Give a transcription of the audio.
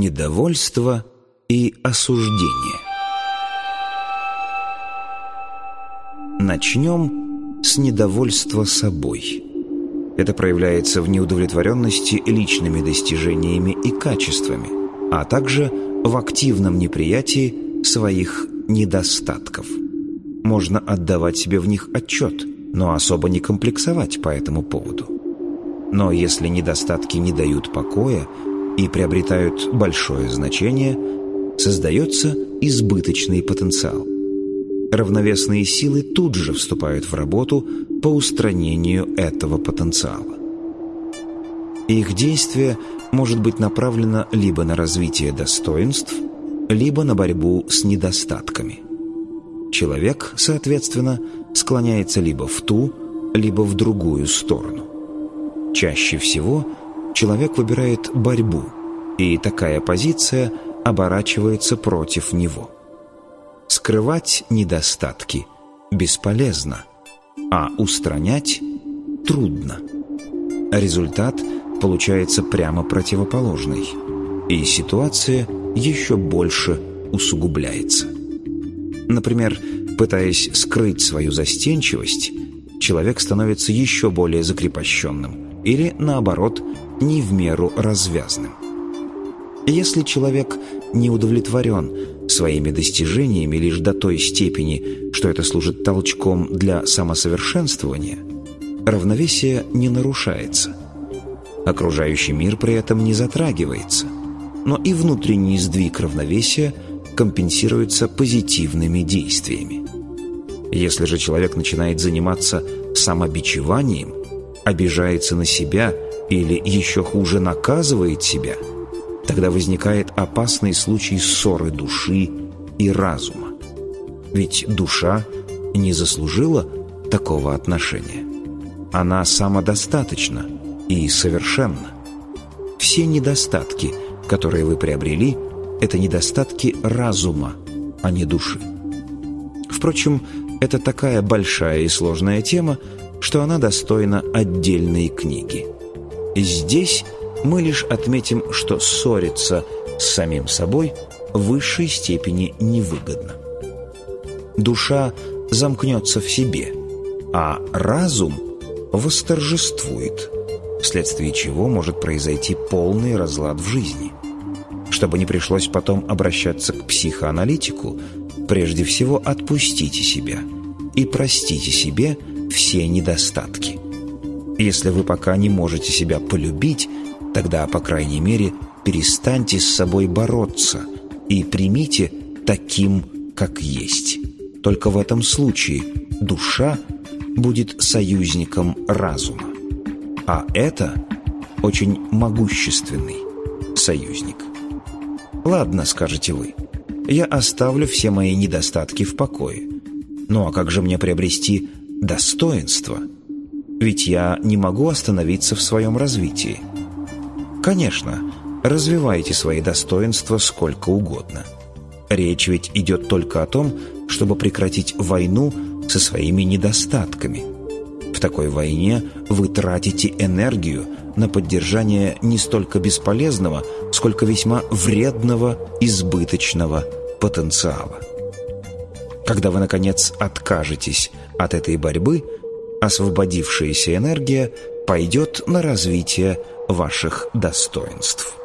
недовольство и осуждение. Начнем с недовольства собой. Это проявляется в неудовлетворенности личными достижениями и качествами, а также в активном неприятии своих недостатков. Можно отдавать себе в них отчет, но особо не комплексовать по этому поводу. Но если недостатки не дают покоя и приобретают большое значение, создается избыточный потенциал. Равновесные силы тут же вступают в работу по устранению этого потенциала. Их действие может быть направлено либо на развитие достоинств, либо на борьбу с недостатками. Человек, соответственно, склоняется либо в ту, либо в другую сторону. Чаще всего человек выбирает борьбу, и такая позиция оборачивается против него. Скрывать недостатки бесполезно, а устранять трудно. Результат получается прямо противоположный, и ситуация еще больше усугубляется. Например, пытаясь скрыть свою застенчивость, человек становится еще более закрепощенным или, наоборот, не в меру развязным. Если человек не удовлетворен своими достижениями лишь до той степени, что это служит толчком для самосовершенствования, равновесие не нарушается. Окружающий мир при этом не затрагивается, но и внутренний сдвиг равновесия компенсируется позитивными действиями. Если же человек начинает заниматься самобичеванием, обижается на себя или, еще хуже, наказывает себя, тогда возникает опасный случай ссоры души и разума. Ведь душа не заслужила такого отношения. Она самодостаточна и совершенна. Все недостатки, которые вы приобрели, это недостатки разума, а не души. Впрочем, это такая большая и сложная тема, что она достойна отдельной книги. И здесь мы лишь отметим, что ссориться с самим собой в высшей степени невыгодно. Душа замкнется в себе, а разум восторжествует, вследствие чего может произойти полный разлад в жизни. Чтобы не пришлось потом обращаться к психоаналитику, прежде всего отпустите себя и простите себе все недостатки. Если вы пока не можете себя полюбить, тогда, по крайней мере, перестаньте с собой бороться и примите таким, как есть. Только в этом случае душа будет союзником разума. А это очень могущественный союзник. «Ладно, — скажете вы, — я оставлю все мои недостатки в покое. Ну а как же мне приобрести достоинство? Ведь я не могу остановиться в своем развитии». Конечно, развивайте свои достоинства сколько угодно. Речь ведь идет только о том, чтобы прекратить войну со своими недостатками. В такой войне вы тратите энергию на поддержание не столько бесполезного, сколько весьма вредного избыточного потенциала. Когда вы, наконец, откажетесь от этой борьбы, освободившаяся энергия пойдет на развитие ваших достоинств.